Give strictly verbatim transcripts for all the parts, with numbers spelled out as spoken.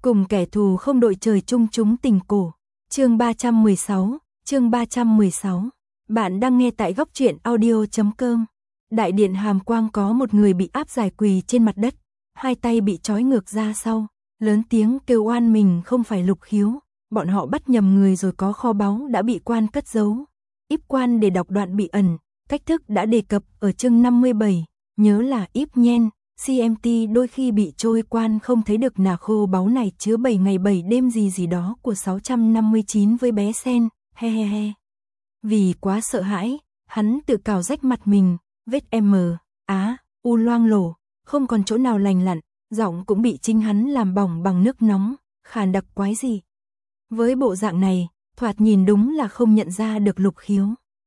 Cùng kẻ thù không đội trời chung chúng tình cổ. Chương ba trăm mười sáu, chương ba trăm mười sáu. Bạn đang nghe tại góc truyện audio chấm com. Đại điện Hàm Quang có một người bị áp giải quỳ trên mặt đất, hai tay bị trói ngược ra sau, lớn tiếng kêu oan mình không phải Lục Khiếu, bọn họ bắt nhầm người rồi, có kho báu đã bị quan cất giấu. Íp quan để đọc đoạn bị ẩn, cách thức đã đề cập ở chương năm mươi bảy, nhớ là íp nhen. xê em tê đôi khi bị trôi quan không thấy được nà khô báu này chứa bảy ngày bảy đêm gì gì đó của sáu trăm năm mươi chín với bé Sen, he he he. Vì quá sợ hãi, hắn tự cào rách mặt mình, vết M, á, u loang lổ, không còn chỗ nào lành lặn, giọng cũng bị chính hắn làm bỏng bằng nước nóng, khàn đặc quái gì. Với bộ dạng này, thoạt nhìn đúng là không nhận ra được Lục Khiếu.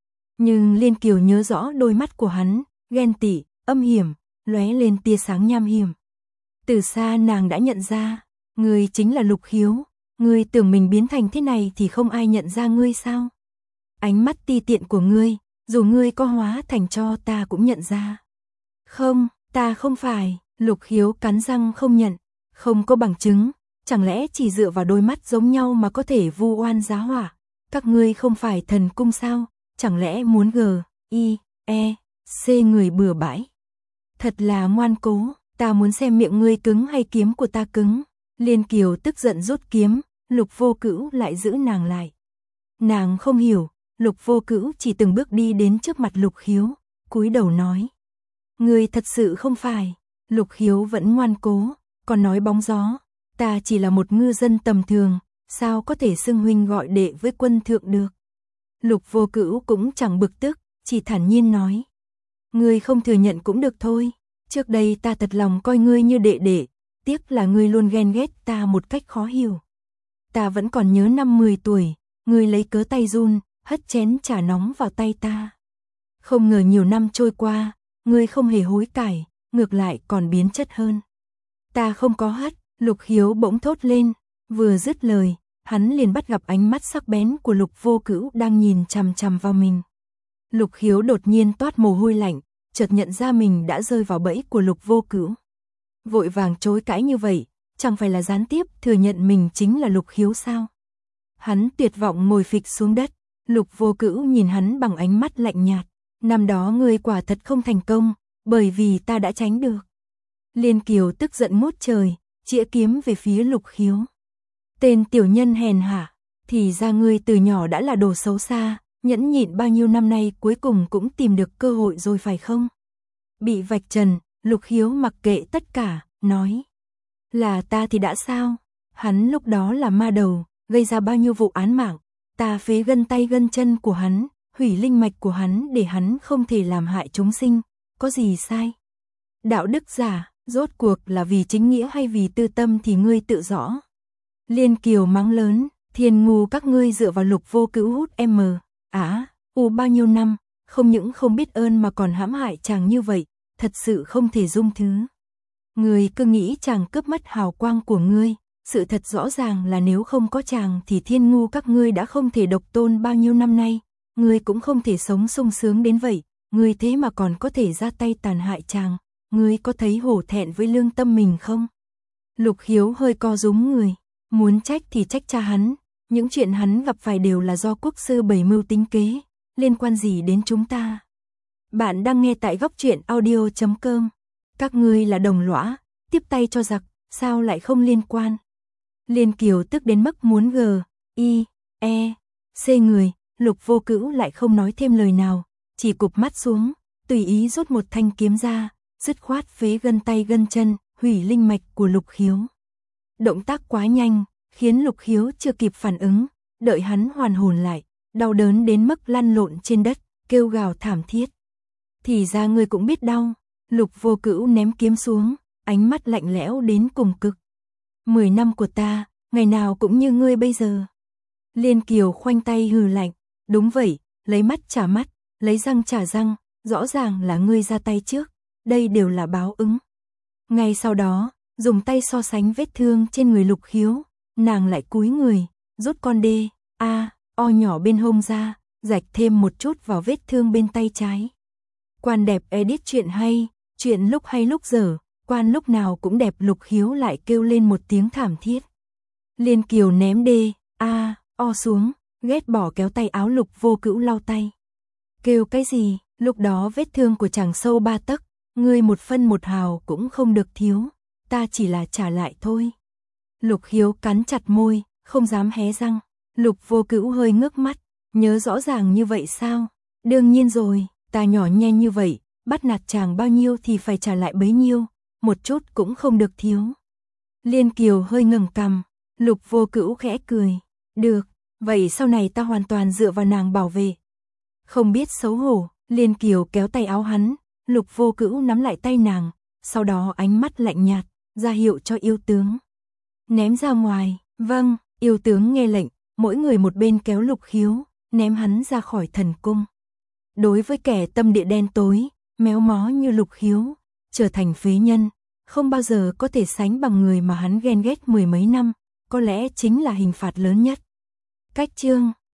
Nhưng Liên Kiều nhớ rõ đôi mắt của hắn, ghen tị, âm hiểm, lóe lên tia sáng nham hiểm. Từ xa nàng đã nhận ra, ngươi chính là Lục Khiếu, ngươi tưởng mình biến thành thế này thì không ai nhận ra ngươi sao? Ánh mắt ti tiện của ngươi, dù ngươi có hóa thành cho ta cũng nhận ra. Không, ta không phải, Lục Khiếu cắn răng không nhận, không có bằng chứng, chẳng lẽ chỉ dựa vào đôi mắt giống nhau mà có thể vu oan giá họa? Các ngươi không phải thần cung sao? Chẳng lẽ muốn G, I, E, C người bừa bãi? Thật là ngoan cố, ta muốn xem miệng ngươi cứng hay kiếm của ta cứng. Liên Kiều tức giận rút kiếm, Lục Vô Cữu lại giữ nàng lại. Nàng không hiểu, Lục Vô Cữu chỉ từng bước đi đến trước mặt Lục Khiếu, cúi đầu nói. Ngươi thật sự không phải. Lục Khiếu vẫn ngoan cố, còn nói bóng gió. Ta chỉ là một ngư dân tầm thường, sao có thể xưng huynh gọi đệ với quân thượng được. Lục Vô Cữu cũng chẳng bực tức, chỉ thản nhiên nói. Ngươi không thừa nhận cũng được thôi, trước đây ta thật lòng coi ngươi như đệ đệ, tiếc là ngươi luôn ghen ghét ta một cách khó hiểu. Ta vẫn còn nhớ năm mười tuổi, ngươi lấy cớ tay run, hất chén trà nóng vào tay ta. Không ngờ nhiều năm trôi qua, ngươi không hề hối cải, ngược lại còn biến chất hơn. Ta không có hất, Lục Khiếu bỗng thốt lên, vừa dứt lời, hắn liền bắt gặp ánh mắt sắc bén của Lục Vô Cữu đang nhìn chằm chằm vào mình. Lục Khiếu đột nhiên toát mồ hôi lạnh, chợt nhận ra mình đã rơi vào bẫy của Lục Vô Cữu. Vội vàng chối cãi như vậy, chẳng phải là gián tiếp thừa nhận mình chính là Lục Khiếu sao? Hắn tuyệt vọng ngồi phịch xuống đất, Lục Vô Cữu nhìn hắn bằng ánh mắt lạnh nhạt. Năm đó ngươi quả thật không thành công, bởi vì ta đã tránh được. Liên Kiều tức giận ngút trời, chĩa kiếm về phía Lục Khiếu. Tên tiểu nhân hèn hạ, thì ra ngươi từ nhỏ đã là đồ xấu xa. Nhẫn nhịn bao nhiêu năm nay cuối cùng cũng tìm được cơ hội rồi phải không? Bị vạch trần, Lục Khiếu mặc kệ tất cả, nói. Là ta thì đã sao? Hắn lúc đó là ma đầu, gây ra bao nhiêu vụ án mạng. Ta phế gân tay gân chân của hắn, hủy linh mạch của hắn để hắn không thể làm hại chúng sinh. Có gì sai? Đạo đức giả, rốt cuộc là vì chính nghĩa hay vì tư tâm thì ngươi tự rõ. Liên Kiều mắng lớn, thiên ngu các ngươi dựa vào Lục Vô Cữu hút M. Á, u bao nhiêu năm, không những không biết ơn mà còn hãm hại chàng như vậy, thật sự không thể dung thứ. Ngươi cứ nghĩ chàng cướp mất hào quang của ngươi, sự thật rõ ràng là nếu không có chàng thì thiên ngu các ngươi đã không thể độc tôn bao nhiêu năm nay, ngươi cũng không thể sống sung sướng đến vậy, ngươi thế mà còn có thể ra tay tàn hại chàng, ngươi có thấy hổ thẹn với lương tâm mình không? Lục Khiếu hơi co rúm người, muốn trách thì trách cha hắn. Những chuyện hắn gặp phải đều là do quốc sư bày mưu tính kế, liên quan gì đến chúng ta? Bạn đang nghe tại góc truyện audio chấm com. Các ngươi là đồng lõa, tiếp tay cho giặc, sao lại không liên quan? Liên Kiều tức đến mức muốn G, I, E, C người, Lục Vô Cữu lại không nói thêm lời nào, chỉ cụp mắt xuống, tùy ý rút một thanh kiếm ra, dứt khoát phế gân tay gân chân, hủy linh mạch của Lục Khiếu. Động tác quá nhanh, khiến Lục Khiếu chưa kịp phản ứng, đợi hắn hoàn hồn lại, đau đớn đến mức lăn lộn trên đất, kêu gào thảm thiết. Thì ra ngươi cũng biết đau. Lục Vô Cữu ném kiếm xuống, ánh mắt lạnh lẽo đến cùng cực. Mười năm của ta, ngày nào cũng như ngươi bây giờ. Liên Kiều khoanh tay hừ lạnh, đúng vậy, lấy mắt trả mắt, lấy răng trả răng, rõ ràng là ngươi ra tay trước, đây đều là báo ứng. Ngay sau đó, dùng tay so sánh vết thương trên người Lục Khiếu. Nàng lại cúi người, rút con đê, a, o nhỏ bên hông ra, rạch thêm một chút vào vết thương bên tay trái. Quan đẹp edit chuyện hay, chuyện lúc hay lúc dở, quan lúc nào cũng đẹp. Lục Khiếu lại kêu lên một tiếng thảm thiết. Liên Kiều ném đê, a, o xuống, ghét bỏ kéo tay áo Lục Vô Cữu lau tay. Kêu cái gì, lúc đó vết thương của chàng sâu ba tấc, ngươi một phân một hào cũng không được thiếu, ta chỉ là trả lại thôi. Lục Khiếu cắn chặt môi, không dám hé răng. Lục Vô Cữu hơi ngước mắt, nhớ rõ ràng như vậy sao? Đương nhiên rồi, ta nhỏ nhe như vậy, bắt nạt chàng bao nhiêu thì phải trả lại bấy nhiêu, một chút cũng không được thiếu. Liên Kiều hơi ngẩng cằm, Lục Vô Cữu khẽ cười, được, vậy sau này ta hoàn toàn dựa vào nàng bảo vệ. Không biết xấu hổ, Liên Kiều kéo tay áo hắn, Lục Vô Cữu nắm lại tay nàng, sau đó ánh mắt lạnh nhạt, ra hiệu cho yêu tướng. Ném ra ngoài, vâng, yêu tướng nghe lệnh, mỗi người một bên kéo Lục Khiếu, ném hắn ra khỏi thần cung. Đối với kẻ tâm địa đen tối, méo mó như Lục Khiếu, trở thành phế nhân, không bao giờ có thể sánh bằng người mà hắn ghen ghét mười mấy năm, có lẽ chính là hình phạt lớn nhất. Cách chương